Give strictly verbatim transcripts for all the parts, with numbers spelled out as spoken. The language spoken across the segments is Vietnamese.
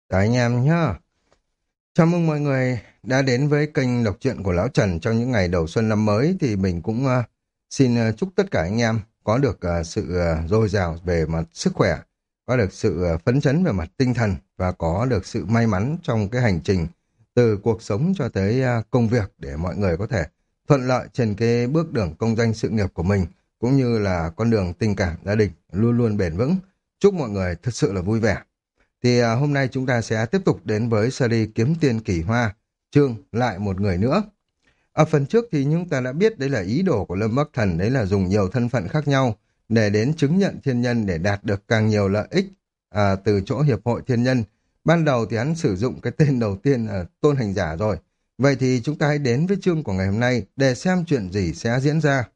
Chào anh em nhá. Chào mừng mọi người đã đến với kênh đọc truyện của Lão Trần trong những ngày đầu xuân năm mới thì mình cũng ờ, xin ờ, chúc tất cả anh em có được ờ, sự ờ, dồi dào về mặt sức khỏe, có được sự ờ, phấn chấn về mặt tinh thần và có được sự may mắn trong cái hành trình từ cuộc sống cho tới ờ, công việc để mọi người có thể thuận lợi trên cái bước đường công danh sự nghiệp của mình cũng như là con đường tình cảm gia đình luôn luôn bền vững. Chúc mọi người thật sự là vui vẻ. Thì à, hôm nay chúng ta sẽ tiếp tục đến với series Kiếm Tiền Kỳ Hoa, chương lại một người nữa. Ở phần trước thì chúng ta đã biết đấy là ý đồ của Lâm Bắc Thần, đấy là dùng nhiều thân phận khác nhau để đến chứng nhận thiên nhân để đạt được càng nhiều lợi ích à, từ chỗ Hiệp hội Thiên Nhân. Ban đầu thì hắn sử dụng cái tên đầu tiên là Tôn Hành Giả rồi. Vậy thì chúng ta hãy đến với chương của ngày hôm nay để xem chuyện gì sẽ diễn ra.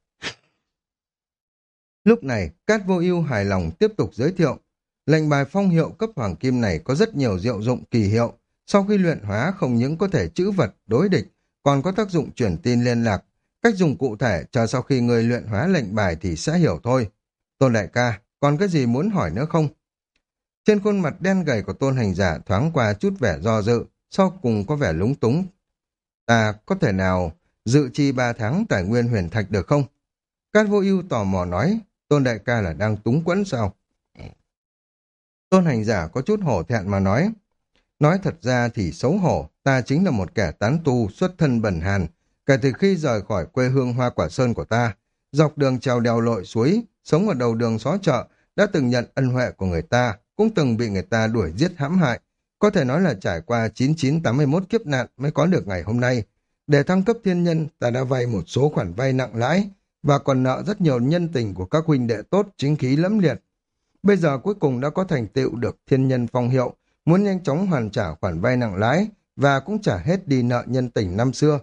Lúc này, Cát Vô Ưu hài lòng tiếp tục giới thiệu. Lệnh bài phong hiệu cấp hoàng kim này có rất nhiều diệu dụng kỳ hiệu. Sau khi luyện hóa không những có thể trữ vật, đối địch, còn có tác dụng truyền tin liên lạc. Cách dùng cụ thể chờ sau khi người luyện hóa lệnh bài thì sẽ hiểu thôi. Tôn đại ca, còn cái gì muốn hỏi nữa không? Trên khuôn mặt đen gầy của Tôn Hành Giả thoáng qua chút vẻ do dự, sau cùng có vẻ lúng túng. Ta có thể nào dự chi ba tháng tài nguyên huyền thạch được không? Cát Vô Ưu tò mò nói, Tôn đại ca là đang túng quẫn sao? Tôn Hành Giả có chút hổ thẹn mà nói. Nói thật ra thì xấu hổ, ta chính là một kẻ tán tu xuất thân bần hàn. Kể từ khi rời khỏi quê hương Hoa Quả Sơn của ta, dọc đường trèo đèo lội suối, sống ở đầu đường xó chợ, đã từng nhận ân huệ của người ta, cũng từng bị người ta đuổi giết hãm hại. Có thể nói là trải qua chín chín tám mươi mốt kiếp nạn mới có được ngày hôm nay. Để thăng cấp thiên nhân, ta đã vay một số khoản vay nặng lãi, và còn nợ rất nhiều nhân tình của các huynh đệ tốt, chính khí lẫm liệt. Bây giờ cuối cùng đã có thành tựu được thiên nhân phong hiệu, muốn nhanh chóng hoàn trả khoản vay nặng lãi và cũng trả hết đi nợ nhân tình năm xưa.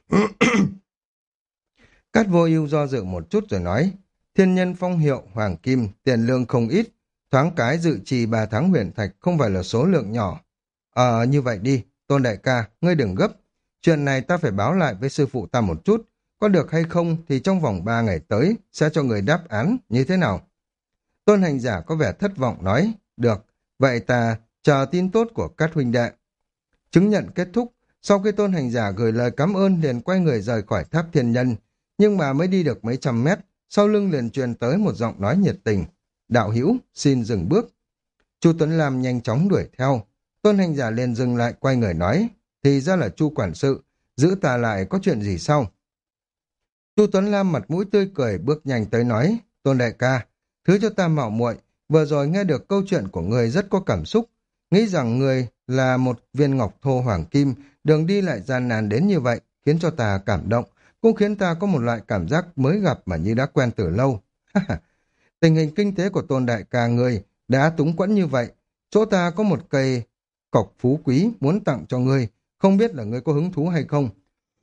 Cát Vô Ưu do dự một chút rồi nói, thiên nhân phong hiệu hoàng kim, tiền lương không ít, thoáng cái dự trì ba tháng huyền thạch không phải là số lượng nhỏ. Ờ như vậy đi, Tôn đại ca, ngươi đừng gấp. Chuyện này ta phải báo lại với sư phụ ta một chút, có được hay không thì trong vòng ba ngày tới sẽ cho người đáp án như thế nào. Tôn Hành Giả có vẻ thất vọng nói, được, vậy ta chờ tin tốt của các huynh đệ. Chứng nhận kết thúc, sau khi Tôn Hành Giả gửi lời cảm ơn liền quay người rời khỏi tháp thiên nhân, nhưng mà mới đi được mấy trăm mét, sau lưng liền truyền tới một giọng nói nhiệt tình. Đạo hữu xin dừng bước. Chu Tuấn Lam nhanh chóng đuổi theo. Tôn Hành Giả liền dừng lại quay người nói, thì ra là Chu quản sự, giữ ta lại có chuyện gì sao? Chu Tuấn Lam mặt mũi tươi cười bước nhanh tới nói, Tôn đại ca, thứ cho ta mạo muội, vừa rồi nghe được câu chuyện của người rất có cảm xúc, nghĩ rằng người là một viên ngọc thô hoàng kim, đường đi lại gian nan đến như vậy, khiến cho ta cảm động, cũng khiến ta có một loại cảm giác mới gặp mà như đã quen từ lâu. Tình hình kinh tế của Tôn đại ca người đã túng quẫn như vậy, chỗ ta có một cây cọc phú quý muốn tặng cho ngươi, không biết là ngươi có hứng thú hay không?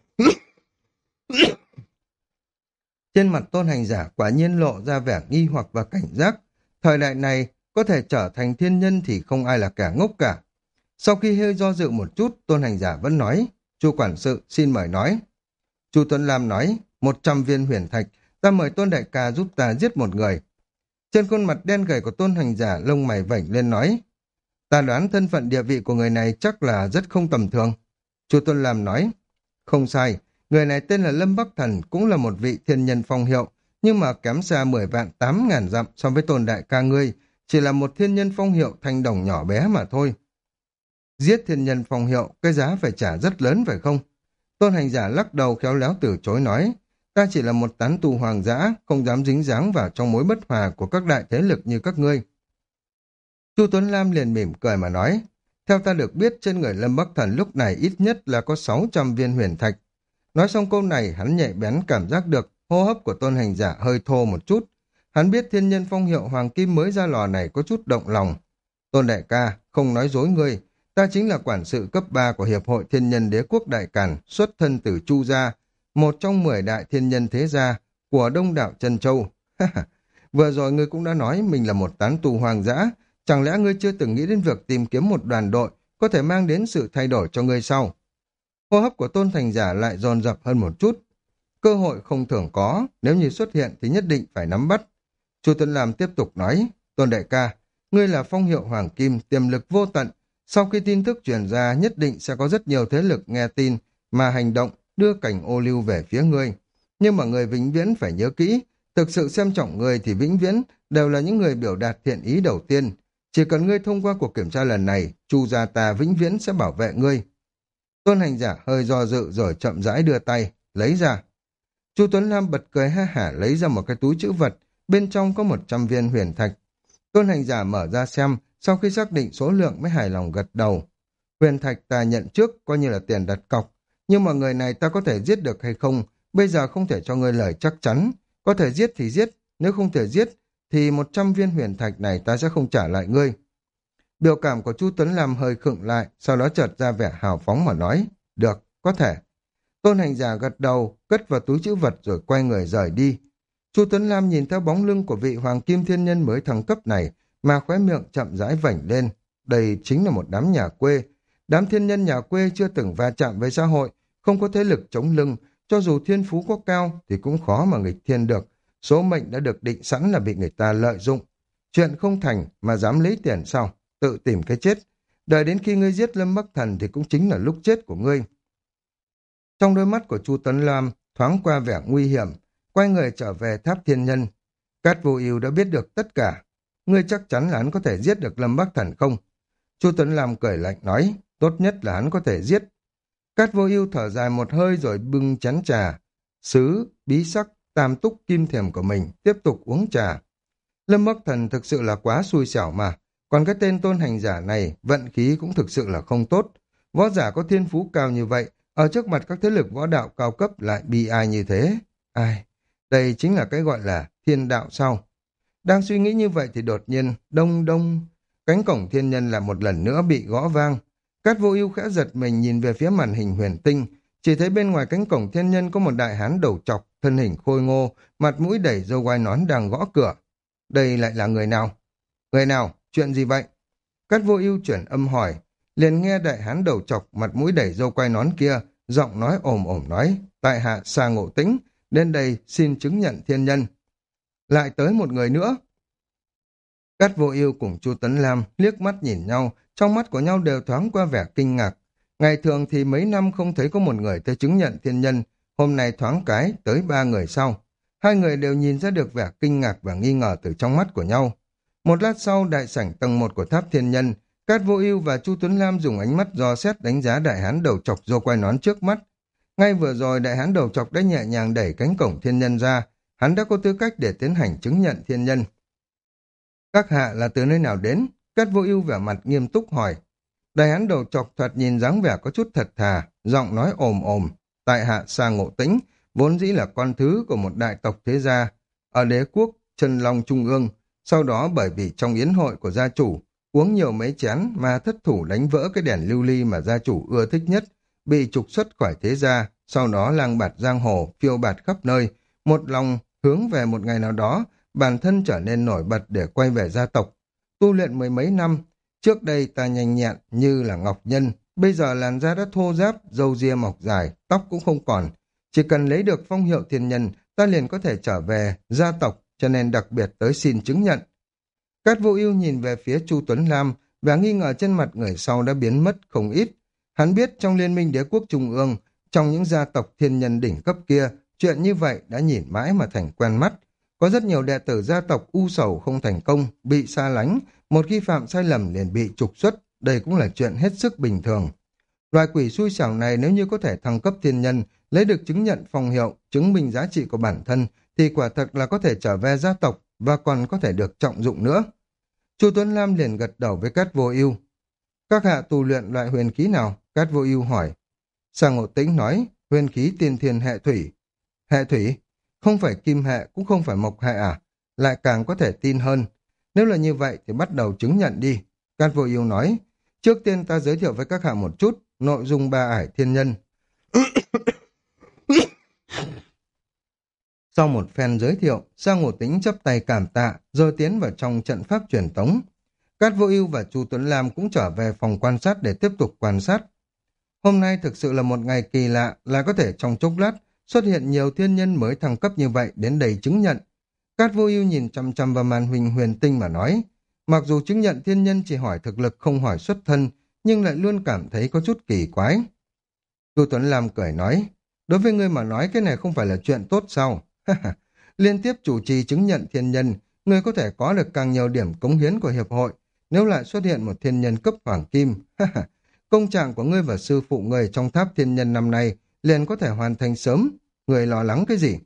Trên mặt Tôn Hành Giả quả nhiên lộ ra vẻ nghi hoặc và cảnh giác. Thời đại này, có thể trở thành thiên nhân thì không ai là kẻ ngốc cả. Sau khi hơi do dự một chút, Tôn Hành Giả vẫn nói, Chu quản sự xin mời nói. Chu Tuấn Lam nói, một trăm viên huyền thạch, ta mời Tôn đại ca giúp ta giết một người. Trên khuôn mặt đen gầy của Tôn Hành Giả lông mày vểnh lên nói, ta đoán thân phận địa vị của người này chắc là rất không tầm thường. Chu Tuấn Lam nói, không sai, người này tên là Lâm Bắc Thần, cũng là một vị thiên nhân phong hiệu, nhưng mà kém xa mười vạn tám ngàn dặm so với Tôn đại ca ngươi, chỉ là một thiên nhân phong hiệu thanh đồng nhỏ bé mà thôi. Giết thiên nhân phong hiệu, cái giá phải trả rất lớn phải không? Tôn Hành Giả lắc đầu khéo léo từ chối nói, ta chỉ là một tán tu hoàng dã, không dám dính dáng vào trong mối bất hòa của các đại thế lực như các ngươi. Chu Tuấn Lam liền mỉm cười mà nói, theo ta được biết trên người Lâm Bắc Thần lúc này ít nhất là có sáu trăm viên huyền thạch. Nói xong câu này, hắn nhạy bén cảm giác được hô hấp của Tôn Hành Giả hơi thô một chút. Hắn biết thiên nhân phong hiệu hoàng kim mới ra lò này có chút động lòng. Tôn đại ca, không nói dối ngươi, ta chính là quản sự cấp ba của Hiệp hội Thiên Nhân Đế Quốc Đại Càn, xuất thân từ Chu gia, một trong mười đại thiên nhân thế gia của Đông đảo Trân Châu. Vừa rồi ngươi cũng đã nói mình là một tán tu hoàng dã, chẳng lẽ ngươi chưa từng nghĩ đến việc tìm kiếm một đoàn đội có thể mang đến sự thay đổi cho ngươi sau? Hô hấp của Tôn Thành Giả lại dồn dập hơn một chút. Cơ hội không thường có, nếu như xuất hiện thì nhất định phải nắm bắt. Chu Tuấn Lam tiếp tục nói, Tôn đại ca, ngươi là phong hiệu hoàng kim, tiềm lực vô tận, Sau khi tin tức truyền ra, nhất định sẽ có rất nhiều thế lực nghe tin mà hành động đưa cảnh ô lưu về phía ngươi. Nhưng mà người vĩnh viễn phải nhớ kỹ, thực sự xem trọng người thì vĩnh viễn đều là những người biểu đạt thiện ý đầu tiên. Chỉ cần ngươi thông qua cuộc kiểm tra lần này, Chu gia ta vĩnh viễn sẽ bảo vệ ngươi. Tôn hành giả hơi do dự rồi chậm rãi đưa tay, lấy ra. Chu Tuấn Lam bật cười ha hả lấy ra một cái túi trữ vật, bên trong có một trăm viên huyền thạch. Tôn hành giả mở ra xem, sau khi xác định số lượng mới hài lòng gật đầu. Huyền thạch ta nhận trước, coi như là tiền đặt cọc, nhưng mà người này ta có thể giết được hay không, bây giờ không thể cho ngươi lời chắc chắn. Có thể giết thì giết, nếu không thể giết, thì một trăm viên huyền thạch này ta sẽ không trả lại ngươi. Biểu cảm của Chu Tuấn Lam hơi khựng lại, sau đó chợt ra vẻ hào phóng mà nói, được, có thể. Tôn hành giả gật đầu, cất vào túi trữ vật rồi quay người rời đi. Chu Tuấn Lam nhìn theo bóng lưng của vị hoàng kim thiên nhân mới thăng cấp này, mà khóe miệng chậm rãi vảnh lên. Đây chính là một đám nhà quê. Đám thiên nhân nhà quê chưa từng va chạm với xã hội, không có thế lực chống lưng, cho dù thiên phú có cao thì cũng khó mà nghịch thiên được. Số mệnh đã được định sẵn là bị người ta lợi dụng. Chuyện không thành mà dám lấy tiền sao? Tự tìm cái chết. Đợi đến khi ngươi giết Lâm Bắc Thần thì cũng chính là lúc chết của ngươi. Trong đôi mắt của Chu Tuấn Lam thoáng qua vẻ nguy hiểm, quay người trở về tháp thiên nhân. Cát Vô Ưu đã biết được tất cả. Ngươi chắc chắn là hắn có thể giết được Lâm Bắc Thần không? Chu Tuấn Lam cười lạnh nói, tốt nhất là hắn có thể giết. Cát Vô Ưu thở dài một hơi rồi bưng chén trà, sứ, bí sắc, tam túc kim thiềm của mình, tiếp tục uống trà. Lâm Bắc Thần thực sự là quá xui xẻo mà, còn cái tên tôn hành giả này, vận khí cũng thực sự là không tốt. Võ giả có thiên phú cao như vậy, ở trước mặt các thế lực võ đạo cao cấp lại bi ai như thế. Ai, đây chính là cái gọi là thiên đạo sao? Đang suy nghĩ như vậy thì đột nhiên, đông đông, cánh cổng thiên nhân là một lần nữa bị gõ vang. Cát Vô Ưu khẽ giật mình nhìn về phía màn hình huyền tinh, chỉ thấy bên ngoài cánh cổng thiên nhân có một đại hán đầu trọc, thân hình khôi ngô, mặt mũi đầy râu quai nón đang gõ cửa. Đây lại là người nào? Người nào? Chuyện gì vậy? Cát Vô Ưu chuyển âm hỏi, liền nghe đại hán đầu trọc, mặt mũi đầy râu quai nón kia, giọng nói ồm ồm nói, tại hạ Sa Ngộ Tĩnh, đến đây xin chứng nhận thiên nhân. Lại tới một người nữa. Cát Vô Ưu cùng Chu Tuấn Lam liếc mắt nhìn nhau, trong mắt của nhau đều thoáng qua vẻ kinh ngạc. Ngày thường thì mấy năm không thấy có một người tới chứng nhận thiên nhân, hôm nay thoáng cái tới ba người sau. Hai người đều nhìn ra được vẻ kinh ngạc và nghi ngờ từ trong mắt của nhau. Một lát sau, đại sảnh tầng một của tháp thiên nhân, Cát Vô Ưu và Chu Tuấn Lam dùng ánh mắt dò xét đánh giá đại hán đầu trọc râu quai nón trước mắt. Ngay vừa rồi đại hán đầu trọc đã nhẹ nhàng đẩy cánh cổng thiên nhân ra, hắn đã có tư cách để tiến hành chứng nhận thiên nhân. Các hạ là từ nơi nào đến? Cát Vô Ưu vẻ mặt nghiêm túc hỏi. Đại hán đầu trọc thoạt nhìn dáng vẻ có chút thật thà, giọng nói ồm ồm. Tại hạ Sa Ngộ Tĩnh, vốn dĩ là con thứ của một đại tộc thế gia ở đế quốc Chân Long Trung ương. Sau đó bởi vì trong yến hội của gia chủ uống nhiều mấy chén mà thất thủ đánh vỡ cái đèn lưu ly mà gia chủ ưa thích nhất, bị trục xuất khỏi thế gia. Sau đó lang bạt giang hồ, phiêu bạt khắp nơi, một lòng hướng về một ngày nào đó bản thân trở nên nổi bật để quay về gia tộc. Tu luyện mười mấy năm, trước đây ta nhanh nhẹn như là ngọc nhân, bây giờ làn da đã thô ráp, râu ria mọc dài, tóc cũng không còn. Chỉ cần lấy được phong hiệu thiên nhân, ta liền có thể trở về gia tộc, cho nên đặc biệt tới xin chứng nhận. Cát Vô Ưu nhìn về phía Chu Tuấn Lam, và nghi ngờ trên mặt người sau đã biến mất không ít. Hắn biết trong Liên minh Đế quốc Trung ương, trong những gia tộc thiên nhân đỉnh cấp kia, chuyện như vậy đã nhìn mãi mà thành quen mắt. Có rất nhiều đệ tử gia tộc u sầu không thành công, bị xa lánh, một khi phạm sai lầm liền bị trục xuất, đây cũng là chuyện hết sức bình thường. Loài quỷ xui xẻo này nếu như có thể thăng cấp thiên nhân, lấy được chứng nhận phong hiệu, chứng minh giá trị của bản thân, thì quả thật là có thể trở về gia tộc và còn có thể được trọng dụng nữa. Chu Tuấn Lam liền gật đầu với Cát Vô Ưu. Các hạ tu luyện loại huyền khí nào? Cát Vô Ưu hỏi. Sa Ngộ Tĩnh nói, huyền khí tiên thiên hệ thủy. Hệ thủy? Không phải kim hệ cũng không phải mộc hệ à? Lại càng có thể tin hơn. Nếu là như vậy thì bắt đầu chứng nhận đi. Cát Vô Ưu nói, trước tiên ta giới thiệu với các hạ một chút nội dung ba ải thiên nhân. Sau một phen giới thiệu, Sa Ngộ Tĩnh chắp tay cảm tạ, rồi tiến vào trong trận pháp truyền tống. Cát Vô Ưu và Chu Tuấn Lam cũng trở về phòng quan sát để tiếp tục quan sát. Hôm nay thực sự là một ngày kỳ lạ, là có thể trong chốc lát xuất hiện nhiều thiên nhân mới thăng cấp như vậy đến đầy chứng nhận. Cát Vô Ưu nhìn chăm chăm vào màn hình huyền tinh mà nói, mặc dù chứng nhận thiên nhân chỉ hỏi thực lực không hỏi xuất thân, nhưng lại luôn cảm thấy có chút kỳ quái. Chu Tuấn Lam cười nói, đối với ngươi mà nói cái này không phải là chuyện tốt sao? Liên tiếp chủ trì chứng nhận thiên nhân, ngươi có thể có được càng nhiều điểm cống hiến của hiệp hội, nếu lại xuất hiện một thiên nhân cấp hoàng kim. Công trạng của ngươi và sư phụ ngươi trong tháp thiên nhân năm nay liền có thể hoàn thành sớm, ngươi lo lắng cái gì?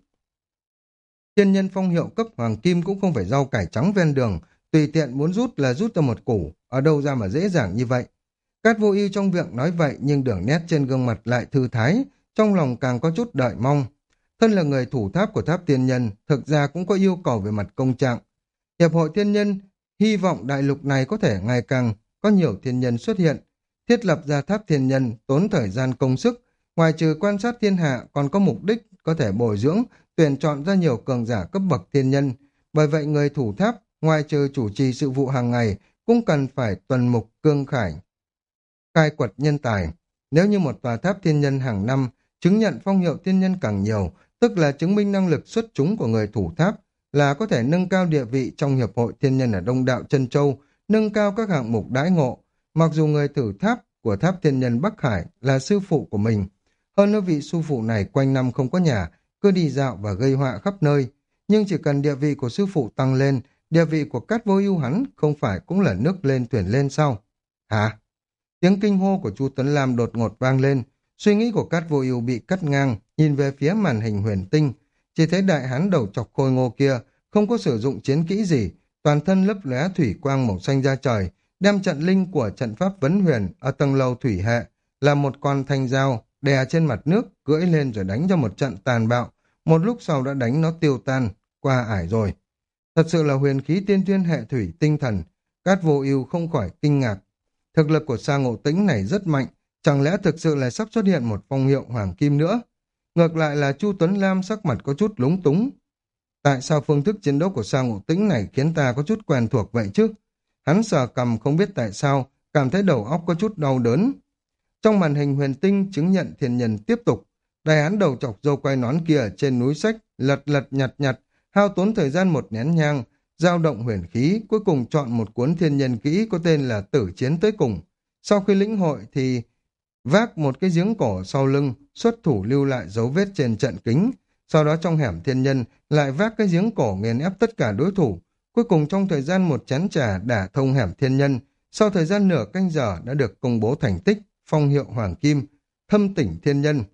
Thiên nhân phong hiệu cấp hoàng kim cũng không phải rau cải trắng ven đường, tùy tiện muốn rút là rút ra một củ, ở đâu ra mà dễ dàng như vậy. Cát Vô Ưu trong miệng nói vậy nhưng đường nét trên gương mặt lại thư thái, trong lòng càng có chút đợi mong. Thân là người thủ tháp của tháp thiên nhân, thực ra cũng có yêu cầu về mặt công trạng. Hiệp hội thiên nhân hy vọng đại lục này có thể ngày càng có nhiều thiên nhân xuất hiện, thiết lập ra tháp thiên nhân tốn thời gian công sức, ngoài trừ quan sát thiên hạ còn có mục đích có thể bồi dưỡng, tuyển chọn ra nhiều cường giả cấp bậc thiên nhân. Bởi vậy người thủ tháp ngoài trừ chủ trì sự vụ hàng ngày cũng cần phải tuần mục cương khải, khai quật nhân tài. Nếu như một tòa tháp thiên nhân hàng năm chứng nhận phong hiệu thiên nhân càng nhiều, tức là chứng minh năng lực xuất chúng của người thủ tháp, là có thể nâng cao địa vị trong hiệp hội thiên nhân ở Đông Đạo Chân Châu, nâng cao các hạng mục đãi ngộ. Mặc dù người thủ tháp của tháp thiên nhân Bắc Hải là sư phụ của mình, hơn nữa vị sư phụ này quanh năm không có nhà, cứ đi dạo và gây họa khắp nơi, nhưng chỉ cần địa vị của sư phụ tăng lên, địa vị của Cát Vô Ưu hắn không phải cũng là nước lên thuyền lên sao? Hả? Tiếng kinh hô của Chu Tuấn Lam đột ngột vang lên, suy nghĩ của Cát Vô Ưu bị cắt ngang, nhìn về phía màn hình huyền tinh, chỉ thấy đại hán đầu chọc khôi ngô kia không có sử dụng chiến kỹ gì, toàn thân lấp lóe thủy quang màu xanh ra trời, đem trận linh của trận pháp vấn huyền ở tầng lầu thủy hệ là một con thanh dao đè trên mặt nước, cưỡi lên rồi đánh cho một trận tàn bạo, một lúc sau đã đánh nó tiêu tan, qua ải rồi. Thật sự là huyền khí tiên thiên hệ thủy tinh thần. Cát Vô Ưu không khỏi kinh ngạc. Thực lực của Sa Ngộ Tĩnh này rất mạnh, chẳng lẽ thực sự là sắp xuất hiện một phong hiệu hoàng kim nữa? Ngược lại là Chu Tuấn Lam sắc mặt có chút lúng túng. Tại sao phương thức chiến đấu của Sa Ngộ Tĩnh này khiến ta có chút quen thuộc vậy chứ? Hắn sờ cằm không biết tại sao, cảm thấy đầu óc có chút đau đớn. Trong màn hình huyền tinh chứng nhận thiên nhân tiếp tục, đại hán đầu chọc râu quai nón kia trên núi sách lật lật nhặt nhặt, hao tốn thời gian một nén nhang, dao động huyền khí, cuối cùng chọn một cuốn thiên nhân kỹ có tên là Tử Chiến Tới Cùng. Sau khi lĩnh hội thì vác một cái giếng cổ sau lưng, xuất thủ lưu lại dấu vết trên trận kính. Sau đó trong hẻm thiên nhân lại vác cái giếng cổ nghiền ép tất cả đối thủ. Cuối cùng trong thời gian một chén trà đả thông hẻm thiên nhân, sau thời gian nửa canh giờ đã được công bố thành tích, phong hiệu hoàng kim, thâm tỉnh thiên nhân.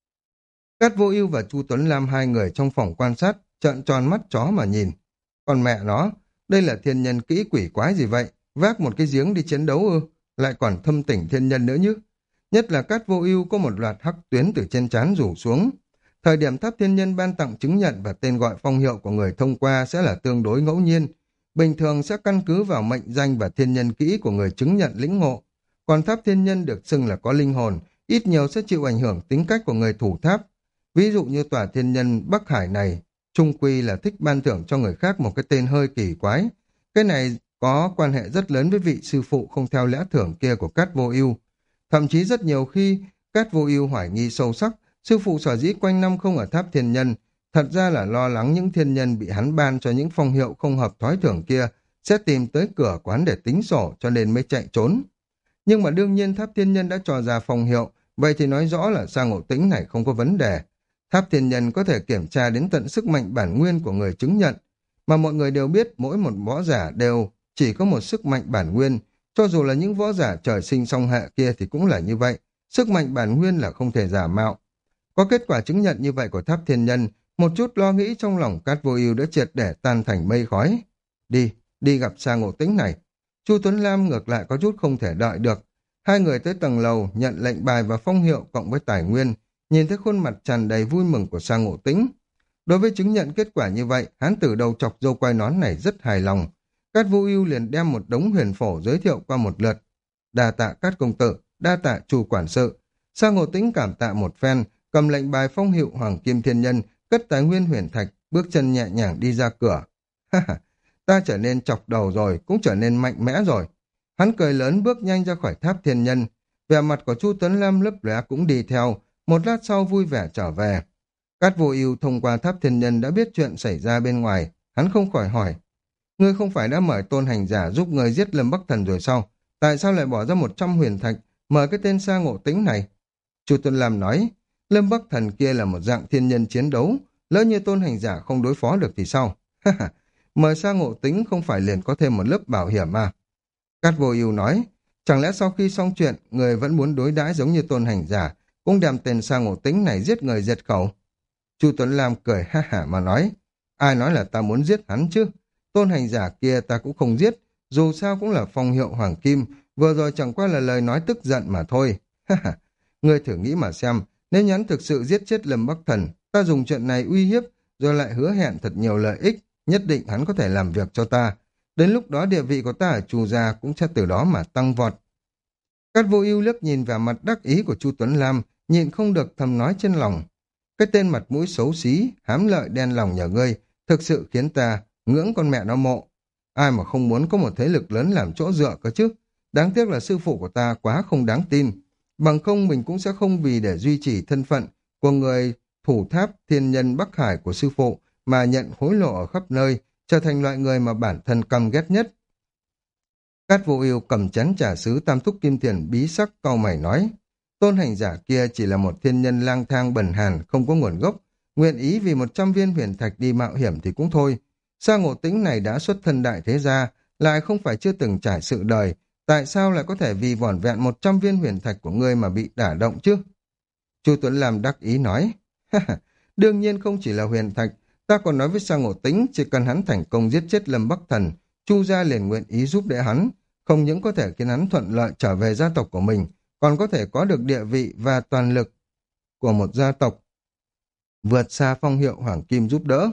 Cát Vô Ưu và Chu Tuấn Lam hai người trong phòng quan sát, trợn tròn mắt chó mà nhìn. Còn mẹ nó, đây là thiên nhân kỹ quỷ quái gì vậy? Vác một cái giếng đi chiến đấu ư? Lại còn thâm tỉnh thiên nhân nữa nhứ. Nhất là Cát Vô Ưu có một loạt hắc tuyến từ trên trán rủ xuống. Thời điểm tháp thiên nhân ban tặng chứng nhận và tên gọi phong hiệu của người thông qua sẽ là tương đối ngẫu nhiên. Bình thường sẽ căn cứ vào mệnh danh và thiên nhân kỹ của người chứng nhận lĩnh ngộ. Còn tháp thiên nhân được xưng là có linh hồn, ít nhiều sẽ chịu ảnh hưởng tính cách của người thủ tháp. Ví dụ như tòa thiên nhân Bắc Hải này, chung quy là thích ban thưởng cho người khác một cái tên hơi kỳ quái. Cái này có quan hệ rất lớn với vị sư phụ không theo lẽ thưởng kia của Cát Vô Ưu. Thậm chí rất nhiều khi, Cát Vô Ưu hoài nghi sâu sắc, sư phụ sở dĩ quanh năm không ở tháp thiên nhân, thật ra là lo lắng những thiên nhân bị hắn ban cho những phong hiệu không hợp thói thường kia sẽ tìm tới cửa quán để tính sổ, cho nên mới chạy trốn. Nhưng mà đương nhiên tháp thiên nhân đã cho ra phong hiệu, vậy thì nói rõ là Sa Ngộ Tĩnh này không có vấn đề. Tháp thiên nhân có thể kiểm tra đến tận sức mạnh bản nguyên của người chứng nhận, mà mọi người đều biết mỗi một võ giả đều chỉ có một sức mạnh bản nguyên, cho dù là những võ giả trời sinh song hệ kia thì cũng là như vậy, sức mạnh bản nguyên là không thể giả mạo. Có kết quả chứng nhận như vậy của tháp thiên nhân, một chút lo nghĩ trong lòng Cát Vô Ưu đã triệt để tan thành mây khói. Đi, đi gặp Sa Ngộ Tĩnh này. Chu Tuấn Lam ngược lại có chút không thể đợi được. Hai người tới tầng lầu nhận lệnh bài và phong hiệu cộng với tài nguyên, nhìn thấy khuôn mặt tràn đầy vui mừng của Sa Ngộ Tĩnh. Đối với chứng nhận kết quả như vậy, hán tử đầu chọc râu quai nón này rất hài lòng. Cát Vô Ưu liền đem một đống huyền phổ giới thiệu qua một lượt. Đa tạ Cát công tử, đa tạ Chu quản sự. Sa Ngộ Tĩnh cảm tạ một phen, cầm lệnh bài phong hiệu Hoàng Kim Thiên Nhân, cất tài nguyên huyền thạch, bước chân nhẹ nhàng đi ra cửa. Ha ha, ta trở nên chọc đầu rồi, cũng trở nên mạnh mẽ rồi. Hắn cười lớn bước nhanh ra khỏi tháp thiên nhân. Vẻ mặt của Chu Tuấn Lam lấp lóe cũng đi theo, một lát sau vui vẻ trở về. Cát Vô Ưu thông qua tháp thiên nhân đã biết chuyện xảy ra bên ngoài, hắn không khỏi hỏi: ngươi không phải đã mời Tôn hành giả giúp ngươi giết Lâm Bắc Thần rồi sao? Tại sao lại bỏ ra một trăm huyền thạch mời cái tên Sa Ngộ Tĩnh này? Chu Tuấn Lam nói, Lâm Bắc Thần kia là một dạng thiên nhân chiến đấu, lỡ như tôn hành giả không đối phó được thì sao? Mời Sa Ngộ Tĩnh không phải liền có thêm một lớp bảo hiểm à? Cát Vô Ưu nói, chẳng lẽ sau khi xong chuyện, người vẫn muốn đối đãi giống như tôn hành giả, cũng đem tên Sa Ngộ Tĩnh này giết người diệt khẩu? Chu Tuấn Lam cười ha hả mà nói, ai nói là ta muốn giết hắn chứ? Tôn hành giả kia ta cũng không giết, dù sao cũng là phong hiệu hoàng kim, vừa rồi chẳng qua là lời nói tức giận mà thôi. Ha ha, ngươi thử nghĩ mà xem, nếu nhắn thực sự giết chết Lâm Bắc Thần, ta dùng chuyện này uy hiếp, rồi lại hứa hẹn thật nhiều lợi ích, nhất định hắn có thể làm việc cho ta. Đến lúc đó địa vị của ta ở Chu gia cũng sẽ từ đó mà tăng vọt. Cát Vô Ưu liếc nhìn vào mặt đắc ý của Chu Tuấn Lam, nhịn không được thầm nói trên lòng. Cái tên mặt mũi xấu xí, hám lợi đen lòng nhà ngươi, thực sự khiến ta ngưỡng con mẹ nó mộ. Ai mà không muốn có một thế lực lớn làm chỗ dựa cơ chứ? Đáng tiếc là sư phụ của ta quá không đáng tin. Bằng không mình cũng sẽ không vì để duy trì thân phận của người thủ tháp thiên nhân Bắc Hải của sư phụ mà nhận hối lộ ở khắp nơi, trở thành loại người mà bản thân căm ghét nhất. Cát Vô Ưu cầm chén trà sứ tam túc kim tiền bí sắc cau mày nói, tôn hành giả kia chỉ là một thiên nhân lang thang bần hàn không có nguồn gốc, nguyện ý vì một trăm viên huyền thạch đi mạo hiểm thì cũng thôi. Sa Ngộ Tĩnh này đã xuất thân đại thế gia, lại không phải chưa từng trải sự đời, tại sao lại có thể vì vỏn vẹn một trăm viên huyền thạch của ngươi mà bị đả động chứ? Chu Tuấn Lam đắc ý nói, đương nhiên không chỉ là huyền thạch, ta còn nói với Sa Ngộ Tĩnh, chỉ cần hắn thành công giết chết Lâm Bắc Thần, Chu gia liền nguyện ý giúp đỡ hắn, không những có thể khiến hắn thuận lợi trở về gia tộc của mình, còn có thể có được địa vị và toàn lực của một gia tộc, vượt xa phong hiệu hoàng kim giúp đỡ.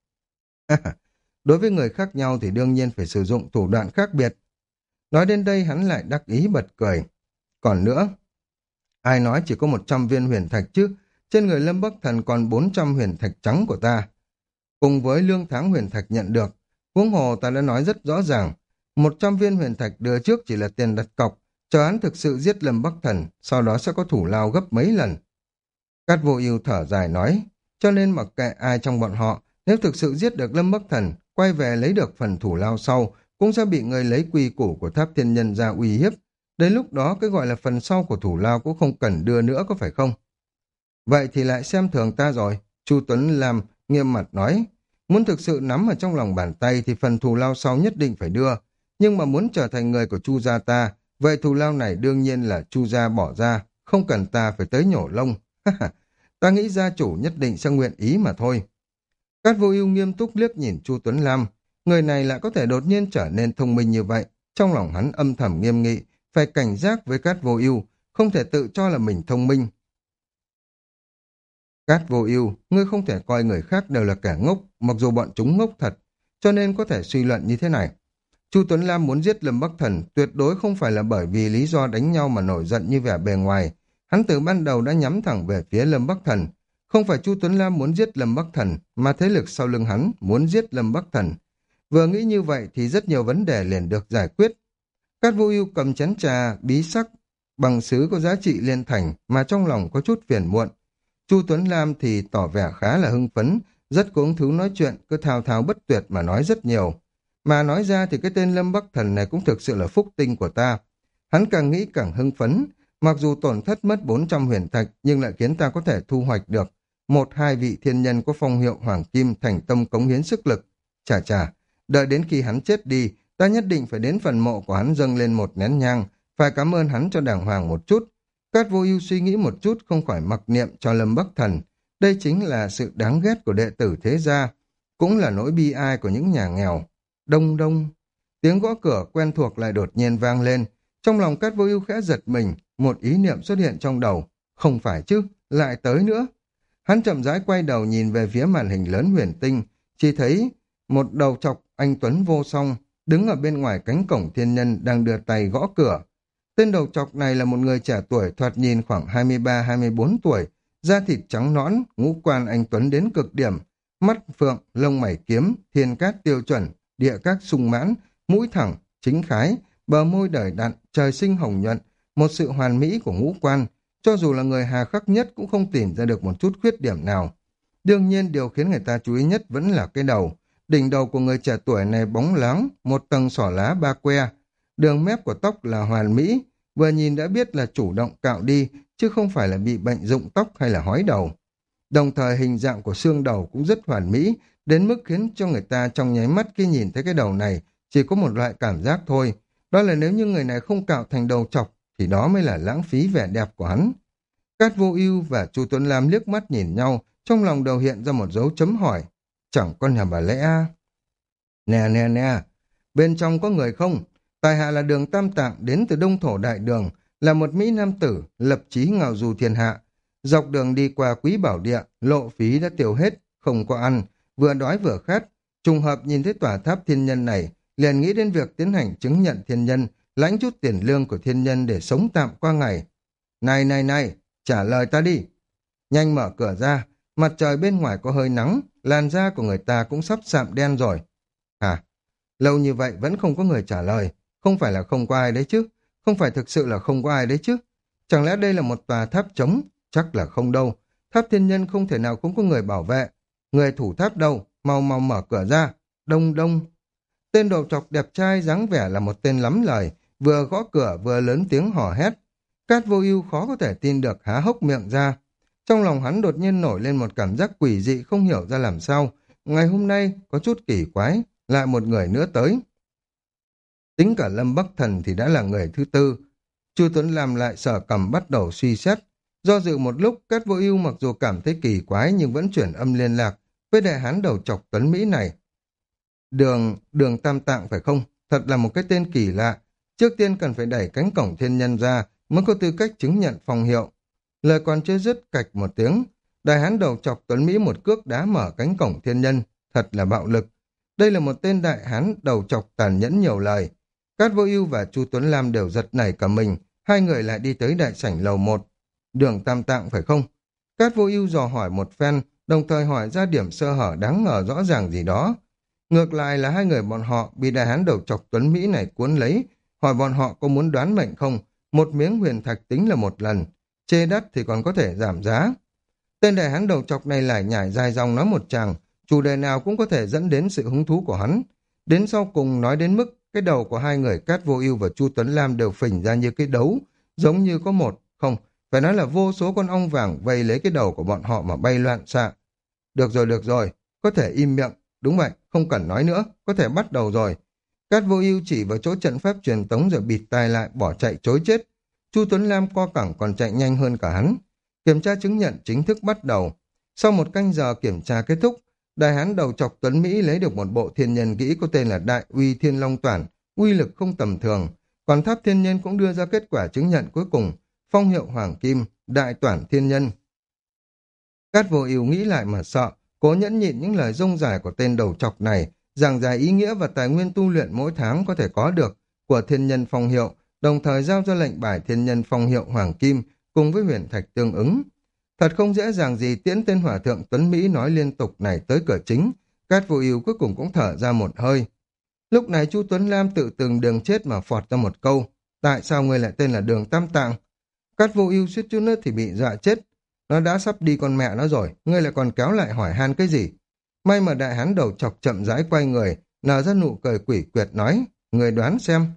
Đối với người khác nhau thì đương nhiên phải sử dụng thủ đoạn khác biệt. Nói đến đây hắn lại đắc ý bật cười. Còn nữa, ai nói chỉ có một trăm viên huyền thạch chứ, trên người Lâm Bắc Thần còn bốn trăm huyền thạch trắng của ta. Cùng với lương tháng huyền thạch nhận được, huống hồ ta đã nói rất rõ ràng, một trăm viên huyền thạch đưa trước chỉ là tiền đặt cọc, chờ hắn thực sự giết Lâm Bắc Thần, sau đó sẽ có thủ lao gấp mấy lần. Cát Vô Ưu thở dài nói, cho nên mặc kệ ai trong bọn họ, nếu thực sự giết được Lâm Bắc Thần, quay về lấy được phần thủ lao sau, cũng sẽ bị người lấy quy củ của tháp thiên nhân ra uy hiếp. Đến lúc đó cái gọi là phần sau của thủ lao cũng không cần đưa nữa có phải không? Vậy thì lại xem thường ta rồi. Chu Tuấn Lam nghiêm mặt nói, muốn thực sự nắm ở trong lòng bàn tay thì phần thù lao sau nhất định phải đưa, nhưng mà muốn trở thành người của Chu gia ta, vậy thù lao này đương nhiên là Chu gia bỏ ra, không cần ta phải tới nhổ lông. Ta nghĩ gia chủ nhất định sẽ nguyện ý mà thôi. Cát Vô Ưu nghiêm túc liếc nhìn Chu Tuấn Lam, người này lại có thể đột nhiên trở nên thông minh như vậy, trong lòng hắn âm thầm nghiêm nghị, phải cảnh giác với Cát Vô Ưu, không thể tự cho là mình thông minh. Cát Vô Ưu, ngươi không thể coi người khác đều là kẻ ngốc, mặc dù bọn chúng ngốc thật, cho nên có thể suy luận như thế này. Chu Tuấn Lam muốn giết Lâm Bắc Thần tuyệt đối không phải là bởi vì lý do đánh nhau mà nổi giận như vẻ bề ngoài. Hắn từ ban đầu đã nhắm thẳng về phía Lâm Bắc Thần. Không phải Chu Tuấn Lam muốn giết Lâm Bắc Thần, mà thế lực sau lưng hắn muốn giết Lâm Bắc Thần. Vừa nghĩ như vậy thì rất nhiều vấn đề liền được giải quyết. Cát Vô Ưu cầm chén trà bí sắc bằng sứ có giá trị liên thành mà trong lòng có chút phiền muộn. Chu Tuấn Lam thì tỏ vẻ khá là hưng phấn, rất có hứng thú nói chuyện, cứ thao thao bất tuyệt mà nói rất nhiều. Mà nói ra thì cái tên Lâm Bắc Thần này cũng thực sự là phúc tinh của ta. Hắn càng nghĩ càng hưng phấn, mặc dù tổn thất mất bốn trăm huyền thạch nhưng lại khiến ta có thể thu hoạch được một hai vị thiên nhân có phong hiệu hoàng kim thành tâm cống hiến sức lực. Chà chà, đợi đến khi hắn chết đi, ta nhất định phải đến phần mộ của hắn dâng lên một nén nhang, phải cảm ơn hắn cho đàng hoàng một chút. Cát Vô Ưu suy nghĩ một chút không khỏi mặc niệm cho Lâm Bắc Thần. Đây chính là sự đáng ghét của đệ tử thế gia, cũng là nỗi bi ai của những nhà nghèo. Đông đông, tiếng gõ cửa quen thuộc lại đột nhiên vang lên. Trong lòng Cát Vô Ưu khẽ giật mình, một ý niệm xuất hiện trong đầu. Không phải chứ, lại tới nữa. Hắn chậm rãi quay đầu nhìn về phía màn hình lớn huyền tinh, chỉ thấy một đầu trọc anh tuấn vô song đứng ở bên ngoài cánh cổng thiên nhân đang đưa tay gõ cửa. Tên đầu trọc này là một người trẻ tuổi thoạt nhìn khoảng hai mươi ba hai mươi bốn tuổi, da thịt trắng nõn, ngũ quan anh tuấn đến cực điểm, mắt phượng, lông mày kiếm, thiên cát tiêu chuẩn, địa các sung mãn, mũi thẳng, chính khái, bờ môi đầy đặn, trời sinh hồng nhuận, một sự hoàn mỹ của ngũ quan, cho dù là người hà khắc nhất cũng không tìm ra được một chút khuyết điểm nào. Đương nhiên điều khiến người ta chú ý nhất vẫn là cái đầu. Đỉnh đầu của người trẻ tuổi này bóng láng, một tầng xỏ lá ba que, Đường mép của tóc là hoàn mỹ, vừa nhìn đã biết là chủ động cạo đi, chứ không phải là bị bệnh rụng tóc hay là hói đầu. Đồng thời hình dạng của xương đầu cũng rất hoàn mỹ, đến mức khiến cho người ta trong nháy mắt khi nhìn thấy cái đầu này chỉ có một loại cảm giác thôi. Đó là nếu như người này không cạo thành đầu trọc thì đó mới là lãng phí vẻ đẹp của hắn. Cát Vô Ưu và Chu Tuấn Lam liếc mắt nhìn nhau, trong lòng đầu hiện ra một dấu chấm hỏi. Chẳng có nhà bà lẽ à? Nè nè nè, bên trong có người không? Tài hạ là Đường Tam Tạng đến từ Đông Thổ Đại Đường, là một Mỹ nam tử, lập chí ngạo du thiên hạ. Dọc đường đi qua Quý Bảo Địa, lộ phí đã tiêu hết, không có ăn, vừa đói vừa khát. Trùng hợp nhìn thấy tòa tháp thiên nhân này, liền nghĩ đến việc tiến hành chứng nhận thiên nhân, lãnh chút tiền lương của thiên nhân để sống tạm qua ngày. Này này này, trả lời ta đi. Nhanh mở cửa ra, mặt trời bên ngoài có hơi nắng, làn da của người ta cũng sắp sạm đen rồi. Hả? Lâu như vậy vẫn không có người trả lời, không phải là không có ai đấy chứ, không phải thực sự là không có ai đấy chứ. Chẳng lẽ đây là một tòa tháp trống? Chắc là không đâu, tháp thiên nhân không thể nào không có người bảo vệ. Người thủ tháp đâu? Mau mau mở cửa ra. Đông đông. Tên đầu trọc đẹp trai dáng vẻ là một tên lắm lời, vừa gõ cửa vừa lớn tiếng hò hét. Cát Vô Ưu khó có thể tin được, há hốc miệng ra. Trong lòng hắn đột nhiên nổi lên một cảm giác quỷ dị không hiểu ra làm sao. Ngày hôm nay có chút kỳ quái, lại một người nữa tới. Tính cả Lâm Bắc Thần thì đã là người thứ tư. Chu Tuấn Lam lại Sở Cầm bắt đầu suy xét. Do dự một lúc, Cát Vô Ưu mặc dù cảm thấy kỳ quái nhưng vẫn chuyển âm liên lạc với đại hán đầu trọc Tuấn Mỹ này. Đường, đường Tam Tạng phải không? Thật là một cái tên kỳ lạ. Trước tiên cần phải đẩy cánh cổng thiên nhân ra mới có tư cách chứng nhận phong hiệu. Lời còn chưa dứt, cạch một tiếng, đại hán đầu trọc Tuấn Mỹ một cước đá mở cánh cổng thiên nhân, thật là bạo lực. Đây là một tên đại hán đầu trọc tàn nhẫn nhiều lời. Cát Vô Ưu và Chu Tuấn Lam đều giật nảy cả mình, hai người lại đi tới đại sảnh lầu một. Đường Tam Tạng phải không? Cát Vô Ưu dò hỏi một phen, đồng thời hỏi ra điểm sơ hở đáng ngờ rõ ràng gì đó. Ngược lại là hai người bọn họ bị đại hán đầu trọc Tuấn Mỹ này cuốn lấy, hỏi bọn họ có muốn đoán mệnh không, một miếng huyền thạch tính là một lần, chê đắt thì còn có thể giảm giá. Tên đại hán đầu trọc này lại nhảy dài dòng nói một tràng, chủ đề nào cũng có thể dẫn đến sự hứng thú của hắn. Đến sau cùng nói đến mức cái đầu của hai người Cát Vô Ưu và Chu Tuấn Lam đều phình ra như cái đấu, giống như có một, không, phải nói là vô số con ong vàng vây lấy cái đầu của bọn họ mà bay loạn xạ. Được rồi, được rồi, có thể im miệng, đúng vậy, không cần nói nữa, có thể bắt đầu rồi. Cát Vô Ưu chỉ vào chỗ trận pháp truyền tống rồi bịt tai lại bỏ chạy trối chết. Chu Tuấn Lam co cẳng còn chạy nhanh hơn cả hắn. Kiểm tra chứng nhận chính thức bắt đầu. Sau một canh giờ kiểm tra kết thúc, đại hán đầu trọc Tuấn Mỹ lấy được một bộ thiên nhân kỹ có tên là Đại Uy Thiên Long Toản, uy lực không tầm thường. Còn tháp thiên nhân cũng đưa ra kết quả chứng nhận cuối cùng, phong hiệu Hoàng Kim, Đại Toản Thiên Nhân. Cát Vô Ưu nghĩ lại mà sợ, cố nhẫn nhịn những lời rông dài của tên đầu trọc này, giảng giải ý nghĩa và tài nguyên tu luyện mỗi tháng có thể có được của thiên nhân phong hiệu, đồng thời giao ra lệnh bài thiên nhân phong hiệu Hoàng Kim cùng với huyền thạch tương ứng. Thật không dễ dàng gì tiễn tên hỏa thượng Tuấn Mỹ nói liên tục này tới cửa chính, Cát Vô Ưu cuối cùng cũng thở ra một hơi. Lúc này Chu Tuấn Lam tự từng đường chết mà phọt ra một câu, tại sao ngươi lại tên là Đường Tam Tạng? Cát Vô Ưu suýt chút nữa thì bị dọa chết. Nó đã sắp đi con mẹ nó rồi, ngươi lại còn kéo lại hỏi han cái gì? May mà đại hán đầu chọc chậm rãi quay người, nở ra nụ cười quỷ quyệt nói, ngươi đoán xem.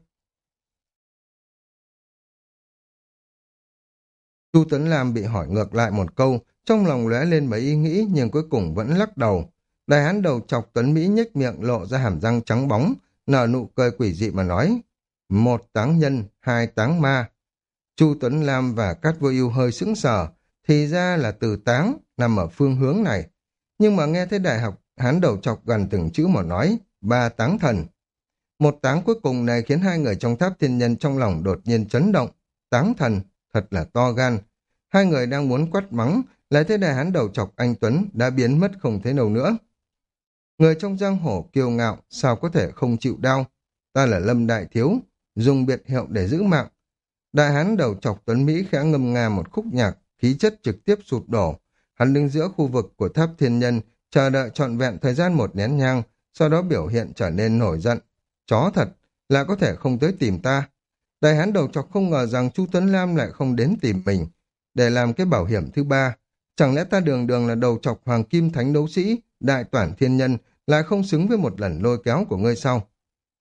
Chu Tuấn Lam bị hỏi ngược lại một câu, trong lòng lóe lên mấy ý nghĩ nhưng cuối cùng vẫn lắc đầu. Đại hán đầu chọc Tuấn Mỹ nhếch miệng lộ ra hàm răng trắng bóng, nở nụ cười quỷ dị mà nói, một táng nhân, hai táng ma. Chu Tuấn Lam và Cát Vô Ưu hơi sững sờ, thì ra là từ táng nằm ở phương hướng này. Nhưng mà nghe thấy đại học hán đầu chọc gần từng chữ mà nói, ba táng thần. Một táng cuối cùng này khiến hai người trong tháp thiên nhân trong lòng đột nhiên chấn động. Táng thần, thật là to gan. Hai người đang muốn quát mắng, lại thấy đại hán đầu chọc anh Tuấn đã biến mất không thấy đâu nữa. Người trong giang hồ kiêu ngạo, sao có thể không chịu đau? Ta là Lâm Đại Thiếu, dùng biệt hiệu để giữ mạng. Đại hán đầu chọc Tuấn Mỹ khẽ ngâm nga một khúc nhạc, khí chất trực tiếp sụp đổ. Hắn đứng giữa khu vực của tháp thiên nhân, chờ đợi trọn vẹn thời gian một nén nhang, sau đó biểu hiện trở nên nổi giận. Chó thật, là có thể không tới tìm ta. Đại hán đầu chọc không ngờ rằng Chu Tuấn Lam lại không đến tìm mình, để làm cái bảo hiểm thứ ba. Chẳng lẽ ta đường đường là đầu chọc hoàng kim thánh đấu sĩ, đại toản thiên nhân, lại không xứng với một lần lôi kéo của ngươi sao?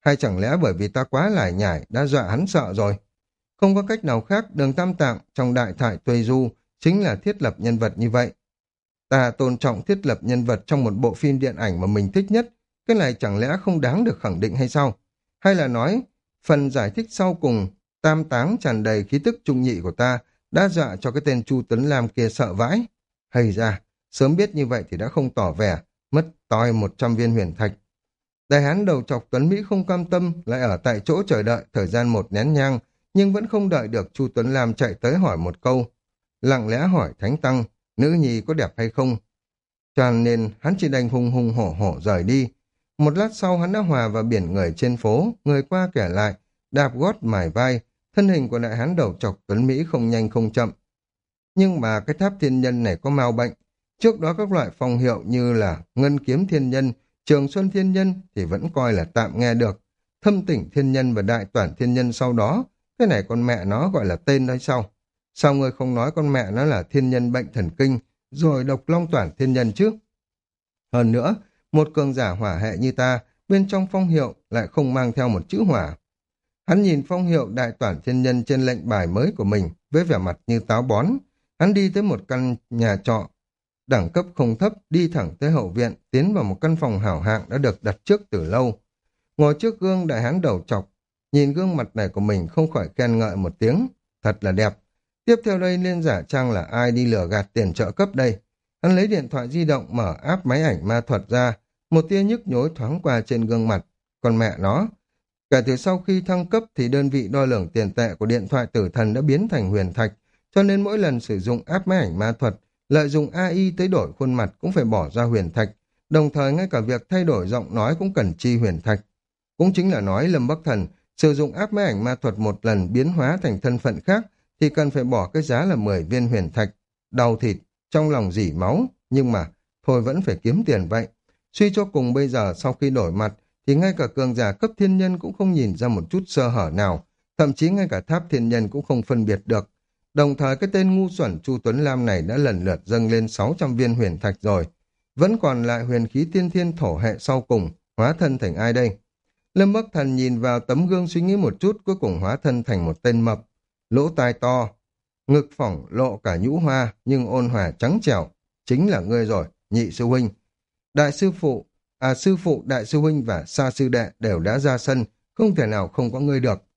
Hay chẳng lẽ bởi vì ta quá lải nhải đã dọa hắn sợ rồi? Không có cách nào khác, Đường Tam Tạng trong Đại Thoại Tuệ Du chính là thiết lập nhân vật như vậy. Ta tôn trọng thiết lập nhân vật trong một bộ phim điện ảnh mà mình thích nhất, cái này chẳng lẽ không đáng được khẳng định hay sao? Hay là nói, phần giải thích sau cùng, tam táng tràn đầy khí tức trung nhị của ta đã dọa cho cái tên Chu Tuấn Lam kia sợ vãi? Hay ra, sớm biết như vậy thì đã không tỏ vẻ, mất toi một trăm viên huyền thạch. Đại hán đầu chọc Tuấn Mỹ không cam tâm, lại ở tại chỗ chờ đợi thời gian một nén nhang, nhưng vẫn không đợi được Chu Tuấn Lam chạy tới hỏi một câu. Lặng lẽ hỏi Thánh Tăng, nữ nhi có đẹp hay không? Cho nên hắn chỉ đành hùng hùng hổ hổ rời đi. Một lát sau hắn đã hòa vào biển người trên phố, người qua kẻ lại, đạp gót mài vai, thân hình của đại hán đầu chọc Tuấn Mỹ không nhanh không chậm. Nhưng mà cái tháp thiên nhân này có mau bệnh. Trước đó các loại phong hiệu như là ngân kiếm thiên nhân, trường xuân thiên nhân thì vẫn coi là tạm nghe được. Thâm tỉnh thiên nhân và đại toản thiên nhân sau đó, cái này con mẹ nó gọi là tên đấy sao? Sao ngươi không nói con mẹ nó là thiên nhân bệnh thần kinh, rồi độc long toản thiên nhân chứ? Hơn nữa, một cường giả hỏa hệ như ta, bên trong phong hiệu lại không mang theo một chữ hỏa. Hắn nhìn phong hiệu đại toản thiên nhân trên lệnh bài mới của mình với vẻ mặt như táo bón. Hắn đi tới một căn nhà trọ, đẳng cấp không thấp, đi thẳng tới hậu viện, tiến vào một căn phòng hảo hạng đã được đặt trước từ lâu. Ngồi trước gương đại hán đầu chọc, nhìn gương mặt này của mình không khỏi khen ngợi một tiếng, thật là đẹp. Tiếp theo đây liên giả trang là ai đi lừa gạt tiền trợ cấp đây. Hắn lấy điện thoại di động mở áp máy ảnh ma thuật ra, một tia nhức nhối thoáng qua trên gương mặt. Còn mẹ nó, kể từ sau khi thăng cấp thì đơn vị đo lường tiền tệ của điện thoại tử thần đã biến thành huyền thạch, cho nên mỗi lần sử dụng áp máy ảnh ma thuật, lợi dụng a i tới đổi khuôn mặt cũng phải bỏ ra huyền thạch, đồng thời ngay cả việc thay đổi giọng nói cũng cần chi huyền thạch. Cũng chính là nói Lâm Bắc Thần sử dụng áp máy ảnh ma thuật một lần biến hóa thành thân phận khác thì cần phải bỏ cái giá là mười viên huyền thạch. Đau thịt, trong lòng rỉ máu, nhưng mà thôi vẫn phải kiếm tiền vậy. Suy cho cùng bây giờ sau khi đổi mặt thì ngay cả cường giả cấp thiên nhân cũng không nhìn ra một chút sơ hở nào, thậm chí ngay cả tháp thiên nhân cũng không phân biệt được. Đồng thời cái tên ngu xuẩn Chu Tuấn Lam này đã lần lượt dâng lên sáu trăm viên huyền thạch rồi. Vẫn còn lại huyền khí tiên thiên thổ hệ sau cùng, hóa thân thành ai đây? Lâm Bắc Thần nhìn vào tấm gương suy nghĩ một chút, cuối cùng hóa thân thành một tên mập, lỗ tai to, ngực phỏng lộ cả nhũ hoa nhưng ôn hòa trắng trẻo. Chính là ngươi rồi, nhị sư huynh. Đại sư phụ, à sư phụ, đại sư huynh và sa sư đệ đều đã ra sân, không thể nào không có ngươi được.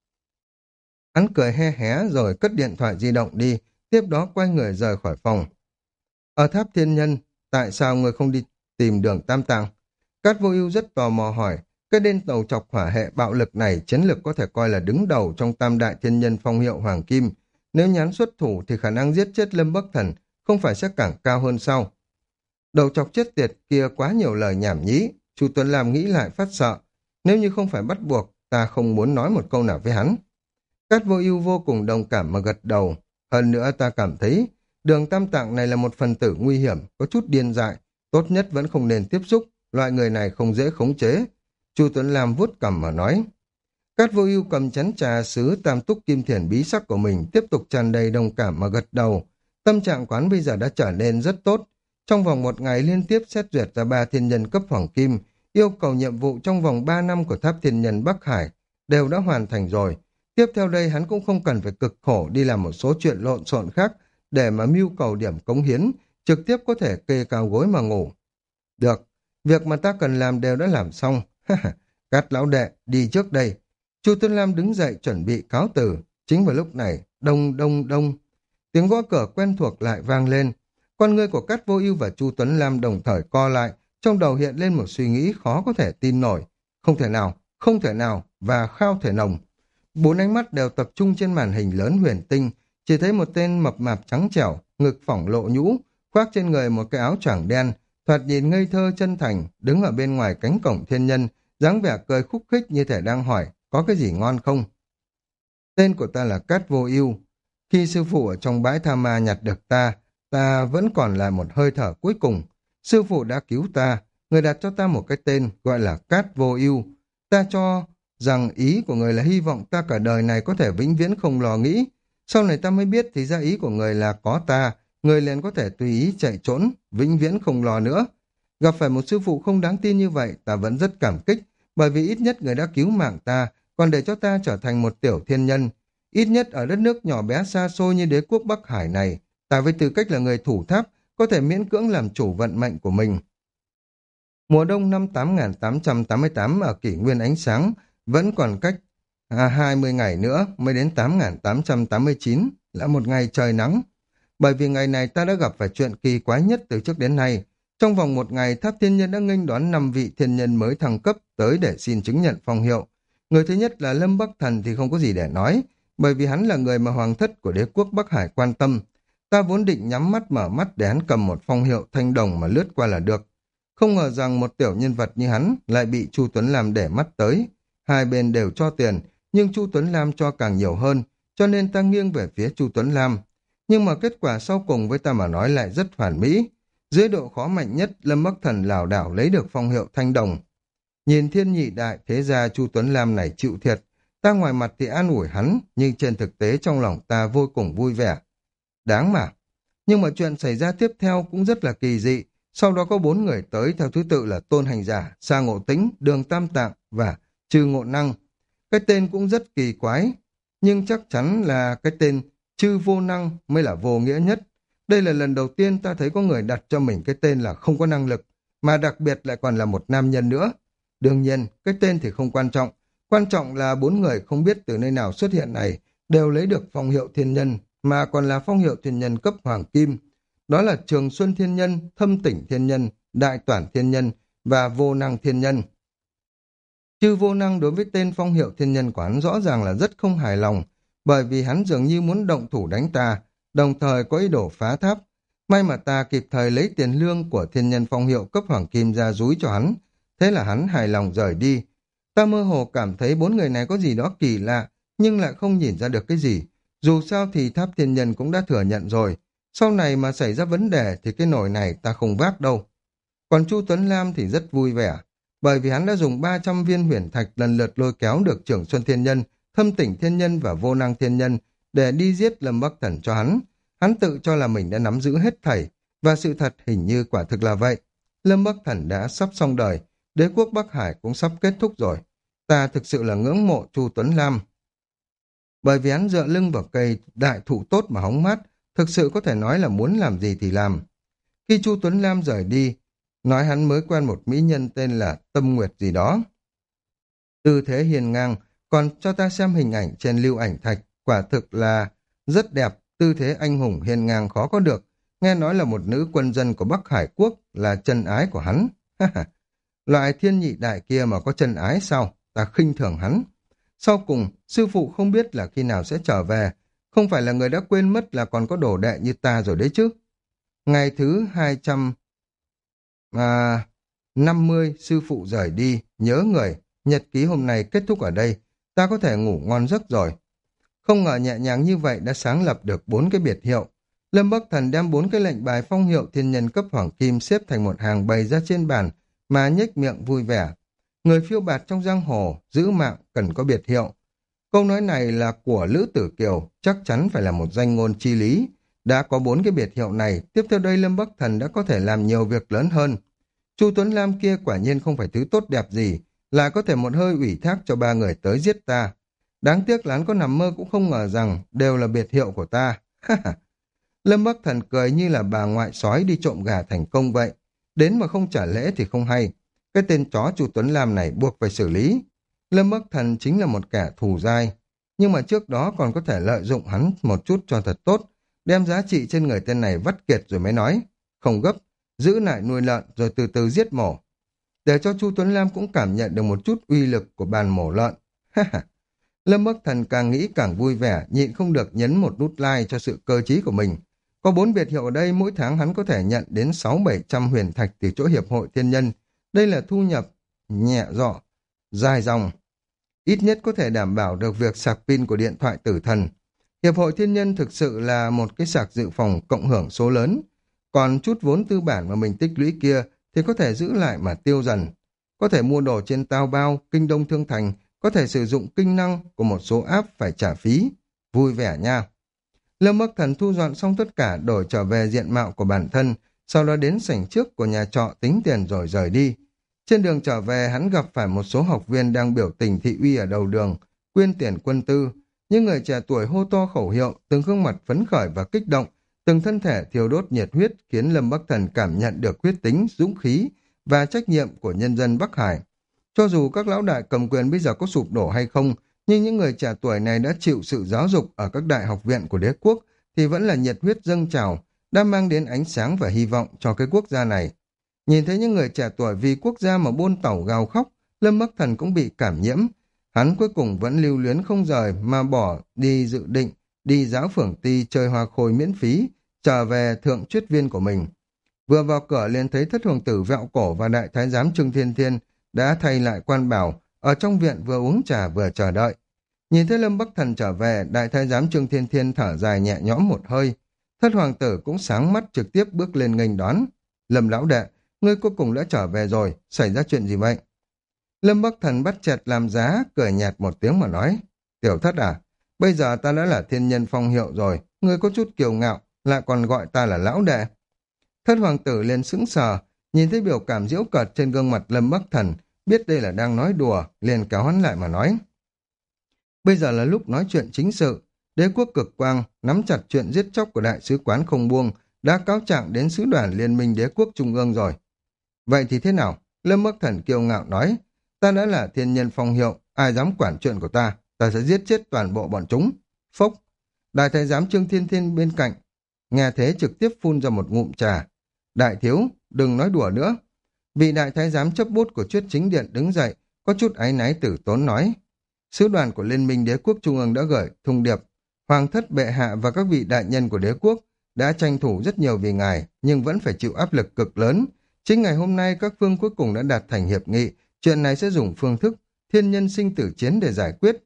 Hắn cười he hé rồi cất điện thoại di động đi, tiếp đó quay người rời khỏi phòng. Ở tháp thiên nhân, tại sao ngươi không đi tìm Đường Tam Tạng? Cát Vô Ưu rất tò mò hỏi, cái tên đầu chọc hỏa hệ bạo lực này chiến lực có thể coi là đứng đầu trong tam đại thiên nhân phong hiệu Hoàng Kim. Nếu nhắn xuất thủ thì khả năng giết chết Lâm Bắc Thần không phải sẽ càng cao hơn sao? Đầu chọc chết tiệt kia quá nhiều lời nhảm nhí, Chu Tuấn Lam nghĩ lại phát sợ. Nếu như không phải bắt buộc, ta không muốn nói một câu nào với hắn. Cát Vô Ưu vô cùng đồng cảm mà gật đầu. Hơn nữa ta cảm thấy Đường Tam Tạng này là một phần tử nguy hiểm, có chút điên dại, tốt nhất vẫn không nên tiếp xúc, loại người này không dễ khống chế. Chu Tuấn Lam vuốt cằm mà nói. Cát Vô Ưu cầm chén trà sứ tam túc kim thiền bí sắc của mình, tiếp tục tràn đầy đồng cảm mà gật đầu. Tâm trạng quán bây giờ đã trở nên rất tốt. Trong vòng một ngày liên tiếp xét duyệt ra ba thiên nhân cấp hoàng kim, yêu cầu nhiệm vụ trong vòng ba năm của tháp thiên nhân Bắc Hải đều đã hoàn thành rồi. Tiếp theo đây hắn cũng không cần phải cực khổ đi làm một số chuyện lộn xộn khác để mà mưu cầu điểm cống hiến, trực tiếp có thể kê cao gối mà ngủ. Được, việc mà ta cần làm đều đã làm xong. Cát lão đệ, đi trước đây. Chu Tuấn Lam đứng dậy chuẩn bị cáo từ. Chính vào lúc này, đông đông đông, tiếng gõ cửa quen thuộc lại vang lên. Con ngươi của Cát Vô Ưu và Chu Tuấn Lam đồng thời co lại, trong đầu hiện lên một suy nghĩ khó có thể tin nổi. Không thể nào, không thể nào, và khao thể nồng. Bốn ánh mắt đều tập trung trên màn hình lớn huyền tinh, chỉ thấy một tên mập mạp trắng trẻo, ngực phỏng lộ nhũ, khoác trên người một cái áo choàng đen, thoạt nhìn ngây thơ chân thành, đứng ở bên ngoài cánh cổng thiên nhân, dáng vẻ cười khúc khích như thể đang hỏi, có cái gì ngon không? Tên của ta là Cát Vô Ưu. Khi sư phụ ở trong bãi tha ma nhặt được ta, ta vẫn còn lại một hơi thở cuối cùng. Sư phụ đã cứu ta, người đặt cho ta một cái tên gọi là Cát Vô Ưu. Ta cho rằng ý của người là hy vọng ta cả đời này có thể vĩnh viễn không lo nghĩ. Sau này ta mới biết thì ra ý của người là có ta, người liền có thể tùy ý chạy trốn, vĩnh viễn không lo nữa. Gặp phải một sư phụ không đáng tin như vậy, ta vẫn rất cảm kích, bởi vì ít nhất người đã cứu mạng ta, còn để cho ta trở thành một tiểu thiên nhân. Ít nhất ở đất nước nhỏ bé xa xôi như đế quốc Bắc Hải này, ta với tư cách là người thủ tháp, có thể miễn cưỡng làm chủ vận mệnh của mình. Mùa đông năm tám nghìn tám trăm tám mươi tám ở kỷ nguyên ánh sáng, vẫn còn cách à, hai mươi ngày nữa mới đến tám nghìn tám trăm tám mươi chín, là một ngày trời nắng. Bởi vì ngày này ta đã gặp phải chuyện kỳ quái nhất từ trước đến nay. Trong vòng một ngày, Tháp Thiên Nhân đã nghênh đón năm vị thiên nhân mới thăng cấp tới để xin chứng nhận phong hiệu. Người thứ nhất là Lâm Bắc Thần thì không có gì để nói, bởi vì hắn là người mà hoàng thất của đế quốc Bắc Hải quan tâm. Ta vốn định nhắm mắt mở mắt để hắn cầm một phong hiệu thanh đồng mà lướt qua là được. Không ngờ rằng một tiểu nhân vật như hắn lại bị Chu Tuấn Lam để mắt tới. Hai bên đều cho tiền, nhưng Chu Tuấn Lam cho càng nhiều hơn, cho nên ta nghiêng về phía Chu Tuấn Lam. Nhưng mà kết quả sau cùng với ta mà nói lại rất hoàn mỹ. Dưới độ khó mạnh nhất, Lâm Bắc Thần lảo đảo lấy được phong hiệu thanh đồng. Nhìn thiên nhị đại thế gia Chu Tuấn Lam này chịu thiệt, ta ngoài mặt thì an ủi hắn, nhưng trên thực tế trong lòng ta vô cùng vui vẻ. Đáng mà. Nhưng mà chuyện xảy ra tiếp theo cũng rất là kỳ dị. Sau đó có bốn người tới theo thứ tự là Tôn Hành Giả, Sa Ngộ Tĩnh, Đường Tam Tạng và Trư Ngộ Năng. Cái tên cũng rất kỳ quái, nhưng chắc chắn là cái tên Chư Vô Năng mới là vô nghĩa nhất. Đây là lần đầu tiên ta thấy có người đặt cho mình cái tên là không có năng lực, mà đặc biệt lại còn là một nam nhân nữa. Đương nhiên, cái tên thì không quan trọng. Quan trọng là bốn người không biết từ nơi nào xuất hiện này đều lấy được phong hiệu thiên nhân, mà còn là phong hiệu thiên nhân cấp hoàng kim. Đó là Trường Xuân Thiên Nhân, Thâm Tỉnh Thiên Nhân, Đại Toản Thiên Nhân và Vô Năng Thiên Nhân. Chư Vô Năng đối với tên phong hiệu thiên nhân của hắn rõ ràng là rất không hài lòng, bởi vì hắn dường như muốn động thủ đánh ta, đồng thời có ý đồ phá tháp. May mà ta kịp thời lấy tiền lương của thiên nhân phong hiệu cấp hoàng kim ra dúi cho hắn, thế là hắn hài lòng rời đi. Ta mơ hồ cảm thấy bốn người này có gì đó kỳ lạ, nhưng lại không nhìn ra được cái gì. Dù sao thì tháp thiên nhân cũng đã thừa nhận rồi, sau này mà xảy ra vấn đề thì cái nồi này ta không vác đâu. Còn Chu Tuấn Lam thì rất vui vẻ, bởi vì hắn đã dùng ba trăm viên huyền thạch lần lượt lôi kéo được Trưởng Xuân Thiên Nhân, Thâm Tỉnh Thiên Nhân và Vô Năng Thiên Nhân để đi giết Lâm Bắc Thần cho hắn. Hắn tự cho là mình đã nắm giữ hết thảy, và sự thật hình như quả thực là vậy. Lâm Bắc Thần đã sắp xong đời, đế quốc Bắc Hải cũng sắp kết thúc rồi. Ta thực sự là ngưỡng mộ Chu Tuấn Lam. Bởi vì hắn dựa lưng vào cây đại thụ tốt mà hóng mát, thực sự có thể nói là muốn làm gì thì làm. Khi Chu Tuấn Lam rời đi, nói hắn mới quen một mỹ nhân tên là Tâm Nguyệt gì đó. Tư thế hiền ngang, còn cho ta xem hình ảnh trên lưu ảnh thạch, quả thực là rất đẹp, tư thế anh hùng hiền ngang khó có được. Nghe nói là một nữ quân dân của Bắc Hải Quốc, là chân ái của hắn. Loại thiên nhị đại kia mà có chân ái sao? Ta khinh thường hắn. Sau cùng, sư phụ không biết là khi nào sẽ trở về. Không phải là người đã quên mất là còn có đồ đệ như ta rồi đấy chứ. Ngày thứ hai trăm năm mươi sư phụ rời đi, nhớ người. Nhật ký hôm nay kết thúc ở đây. Ta có thể ngủ ngon giấc rồi. Không ngờ nhẹ nhàng như vậy đã sáng lập được bốn cái biệt hiệu. Lâm Bắc Thần đem bốn cái lệnh bài phong hiệu thiên nhân cấp hoàng kim xếp thành một hàng bày ra trên bàn, mà nhếch miệng vui vẻ. Người phiêu bạt trong giang hồ, giữ mạng cần có biệt hiệu. Câu nói này là của Lữ Tử Kiều, chắc chắn phải là một danh ngôn chi lý. Đã có bốn cái biệt hiệu này, tiếp theo đây Lâm Bắc Thần đã có thể làm nhiều việc lớn hơn. Chu Tuấn Lam kia quả nhiên không phải thứ tốt đẹp gì, là có thể một hơi ủy thác cho ba người tới giết ta. Đáng tiếc là hắn có nằm mơ cũng không ngờ rằng đều là biệt hiệu của ta. Lâm Bắc Thần cười như là bà ngoại sói đi trộm gà thành công vậy. Đến mà không trả lễ thì không hay. Cái tên chó Chu Tuấn Lam này buộc phải xử lý. Lâm Bắc Thần chính là một kẻ thù dai. Nhưng mà trước đó còn có thể lợi dụng hắn một chút cho thật tốt. Đem giá trị trên người tên này vắt kiệt rồi mới nói. Không gấp, giữ lại nuôi lợn rồi từ từ giết mổ. Để cho Chu Tuấn Lam cũng cảm nhận được một chút uy lực của bàn mổ lợn. Lâm Bắc Thần càng nghĩ càng vui vẻ, nhịn không được nhấn một nút like cho sự cơ trí của mình. Có bốn biệt hiệu ở đây, mỗi tháng hắn có thể nhận đến sáu bảy trăm huyền thạch từ chỗ hiệp hội thiên nhân. Đây là thu nhập nhẹ dọ, dài dòng. Ít nhất có thể đảm bảo được việc sạc pin của điện thoại tử thần. Hiệp hội thiên nhân thực sự là một cái sạc dự phòng cộng hưởng số lớn. Còn chút vốn tư bản mà mình tích lũy kia thì có thể giữ lại mà tiêu dần. Có thể mua đồ trên Taobao, Kinh Đông Thương Thành, có thể sử dụng kinh năng của một số app phải trả phí. Vui vẻ nha. Lâm Bắc Thần thu dọn xong tất cả, đổi trở về diện mạo của bản thân, sau đó đến sảnh trước của nhà trọ tính tiền rồi rời đi. Trên đường trở về, hắn gặp phải một số học viên đang biểu tình thị uy ở đầu đường, quyên tiền quân tư. Những người trẻ tuổi hô to khẩu hiệu, từng gương mặt phấn khởi và kích động, từng thân thể thiêu đốt nhiệt huyết khiến Lâm Bắc Thần cảm nhận được huyết tính, dũng khí và trách nhiệm của nhân dân Bắc Hải. Cho dù các lão đại cầm quyền bây giờ có sụp đổ hay không, nhưng những người trẻ tuổi này đã chịu sự giáo dục ở các đại học viện của đế quốc thì vẫn là nhiệt huyết dâng trào, đã mang đến ánh sáng và hy vọng cho cái quốc gia này. Nhìn thấy những người trẻ tuổi vì quốc gia mà buôn tẩu gào khóc, Lâm Bắc Thần cũng bị cảm nhiễm. Hắn cuối cùng vẫn lưu luyến không rời mà bỏ đi dự định, đi giáo phưởng ty chơi hoa khôi miễn phí, trở về thượng truyết viên của mình. Vừa vào cửa liền thấy thất hoàng tử Vẹo Cổ và đại thái giám Trương Thiên Thiên đã thay lại quan bảo, ở trong viện vừa uống trà vừa chờ đợi. Nhìn thấy Lâm Bắc Thần trở về, đại thái giám Trương Thiên Thiên thở dài nhẹ nhõm một hơi. Thất hoàng tử cũng sáng mắt trực tiếp bước lên nghênh đón. Lâm lão đệ, ngươi cuối cùng đã trở về rồi, xảy ra chuyện gì vậy? Lâm Bắc Thần bắt chẹt làm giá, cười nhạt một tiếng mà nói. Tiểu thất à, bây giờ ta đã là thiên nhân phong hiệu rồi, ngươi có chút kiêu ngạo, lại còn gọi ta là lão đệ. Thất hoàng tử liền sững sờ, nhìn thấy biểu cảm giễu cợt trên gương mặt Lâm Bắc Thần, biết đây là đang nói đùa, liền kéo hắn lại mà nói. Bây giờ là lúc nói chuyện chính sự. Đế quốc Cực Quang nắm chặt chuyện giết chóc của đại sứ quán không buông, đã cáo trạng đến sứ đoàn liên minh đế quốc trung ương rồi. Vậy thì thế nào? Lâm Bắc Thần kiêu ngạo nói, ta đã là thiên nhân phong hiệu, ai dám quản chuyện của ta, ta sẽ giết chết toàn bộ bọn chúng. Phốc, đại thái giám Trương Thiên Thiên bên cạnh, nghe thế trực tiếp phun ra một ngụm trà. Đại thiếu, đừng nói đùa nữa. Vị đại thái giám chấp bút của Chuyết Chính Điện đứng dậy, có chút áy náy tử tốn nói. Sứ đoàn của Liên minh Đế quốc Trung ương đã gửi thông điệp. Hoàng thất bệ hạ và các vị đại nhân của đế quốc đã tranh thủ rất nhiều vì ngài, nhưng vẫn phải chịu áp lực cực lớn. Chính ngày hôm nay các phương cuối cùng đã đạt thành hiệp nghị, chuyện này sẽ dùng phương thức thiên nhân sinh tử chiến để giải quyết.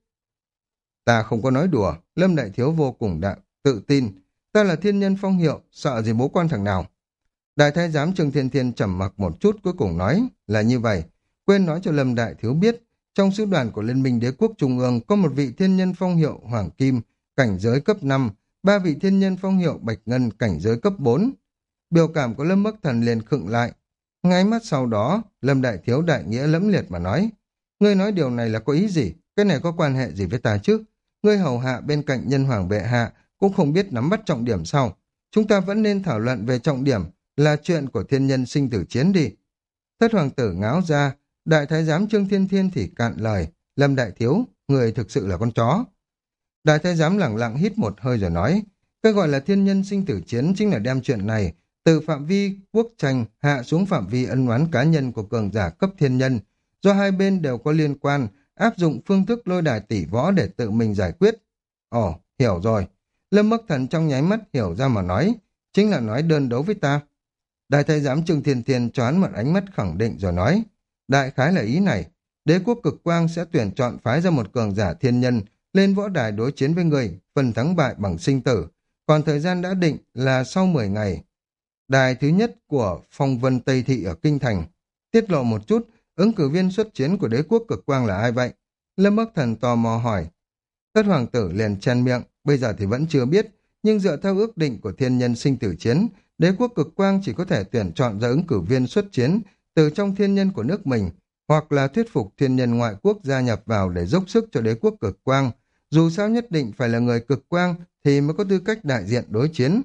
Ta không có nói đùa, Lâm đại thiếu vô cùng đạo, tự tin. Ta là thiên nhân phong hiệu, sợ gì bố quan thằng nào. Đại thái giám Trương Thiên Thiên trầm mặc một chút cuối cùng nói là như vậy. Quên nói cho Lâm đại thiếu biết, trong sứ đoàn của Liên minh Đế quốc Trung ương có một vị thiên nhân phong hiệu Hoàng Kim, cảnh giới cấp năm, ba vị thiên nhân phong hiệu Bạch Ngân, cảnh giới cấp bốn. Biểu cảm của Lâm Bắc Thần liền khựng lại. Ngay mắt sau đó, Lâm đại thiếu đại nghĩa lẫm liệt mà nói, ngươi nói điều này là có ý gì? Cái này có quan hệ gì với ta chứ? Ngươi hầu hạ bên cạnh nhân hoàng bệ hạ cũng không biết nắm bắt trọng điểm sau. Chúng ta vẫn nên thảo luận về trọng điểm là chuyện của thiên nhân sinh tử chiến đi. Thất hoàng tử ngáo ra, đại thái giám Trương Thiên Thiên thì cạn lời, Lâm đại thiếu, người thực sự là con chó. Đại thái giám lẳng lặng hít một hơi rồi nói, cái gọi là thiên nhân sinh tử chiến chính là đem chuyện này từ phạm vi quốc tranh hạ xuống phạm vi ân oán cá nhân của cường giả cấp thiên nhân, do hai bên đều có liên quan, áp dụng phương thức lôi đài tỷ võ để tự mình giải quyết. Ồ, hiểu rồi. Lâm Bắc Thần trong nháy mắt hiểu ra mà nói, chính là nói đơn đấu với ta. Đại thái giám Trương Thiên Thiên choán một ánh mắt khẳng định rồi nói, đại khái là ý này, đế quốc Cực Quang sẽ tuyển chọn phái ra một cường giả thiên nhân lên võ đài đối chiến với người, phần thắng bại bằng sinh tử, còn thời gian đã định là sau mười ngày. Đài thứ nhất của Phong Vân Tây Thị ở Kinh Thành. Tiết lộ một chút, ứng cử viên xuất chiến của đế quốc Cực Quang là ai vậy? Lâm Bắc Thần tò mò hỏi. Thất hoàng tử liền chen miệng, bây giờ thì vẫn chưa biết, nhưng dựa theo ước định của thiên nhân sinh tử chiến, đế quốc Cực Quang chỉ có thể tuyển chọn ra ứng cử viên xuất chiến từ trong thiên nhân của nước mình, hoặc là thuyết phục thiên nhân ngoại quốc gia nhập vào để dốc sức cho đế quốc Cực Quang. Dù sao nhất định phải là người Cực Quang thì mới có tư cách đại diện đối chiến.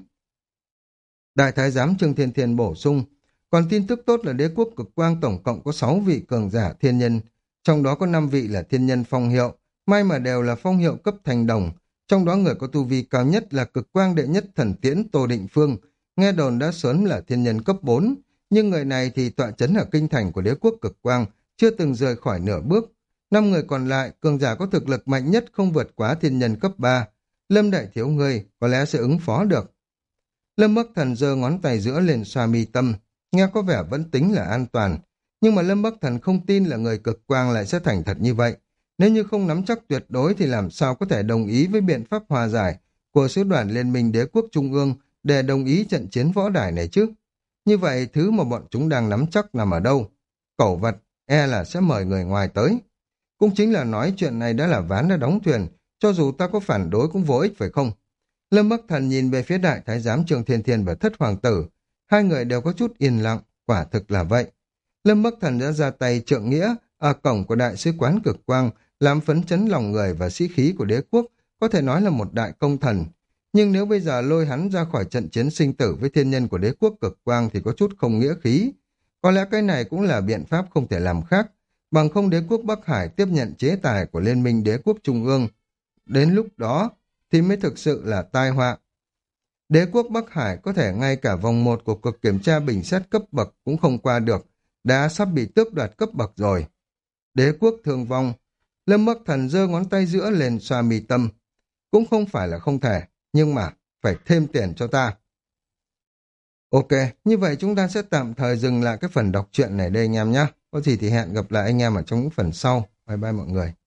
Đại thái giám Trương Thiên Thiên bổ sung, còn tin tức tốt là đế quốc Cực Quang tổng cộng có sáu vị cường giả thiên nhân, trong đó có năm vị là thiên nhân phong hiệu, may mà đều là phong hiệu cấp thành đồng, trong đó người có tu vi cao nhất là Cực Quang đệ nhất thần tiễn Tô Định Phương, nghe đồn đã sớm là thiên nhân cấp bốn, nhưng người này thì tọa chấn ở kinh thành của đế quốc Cực Quang, chưa từng rời khỏi nửa bước. Năm người còn lại, cường giả có thực lực mạnh nhất không vượt quá thiên nhân cấp ba. Lâm đại thiếu ngươi có lẽ sẽ ứng phó được. Lâm Bắc Thần giơ ngón tay giữa lên xoa mi tâm, nghe có vẻ vẫn tính là an toàn. Nhưng mà Lâm Bắc Thần không tin là người Cực Quang lại sẽ thành thật như vậy. Nếu như không nắm chắc tuyệt đối thì làm sao có thể đồng ý với biện pháp hòa giải của sứ đoàn Liên minh Đế quốc Trung ương để đồng ý trận chiến võ đài này chứ. Như vậy thứ mà bọn chúng đang nắm chắc nằm ở đâu? Cẩu vật e là sẽ mời người ngoài tới. Cũng chính là nói chuyện này đã là ván đã đóng thuyền, cho dù ta có phản đối cũng vô ích phải không? Lâm Bắc Thần nhìn về phía đại thái giám Trương Thiên Thiên và thất hoàng tử. Hai người đều có chút yên lặng, quả thực là vậy. Lâm Bắc Thần đã ra tay trượng nghĩa ở cổng của đại sứ quán cực quang, làm phấn chấn lòng người và sĩ khí của đế quốc, có thể nói là một đại công thần. Nhưng nếu bây giờ lôi hắn ra khỏi trận chiến sinh tử với thiên nhân của đế quốc cực quang thì có chút không nghĩa khí. Có lẽ cái này cũng là biện pháp không thể làm khác, bằng không đế quốc Bắc Hải tiếp nhận chế tài của Liên minh đế quốc Trung ương. Đến lúc đó thì mới thực sự là tai họa. Đế quốc Bắc Hải có thể ngay cả vòng một của cuộc kiểm tra bình xét cấp bậc cũng không qua được, đã sắp bị tước đoạt cấp bậc rồi. Đế quốc thương vong. Lâm Bắc Thần giơ ngón tay giữa lên xoa mi tâm. Cũng không phải là không thể, nhưng mà phải thêm tiền cho ta. Ok, như vậy chúng ta sẽ tạm thời dừng lại cái phần đọc truyện này đây anh em nhé. Có gì thì hẹn gặp lại anh em ở trong những phần sau. Bye bye mọi người.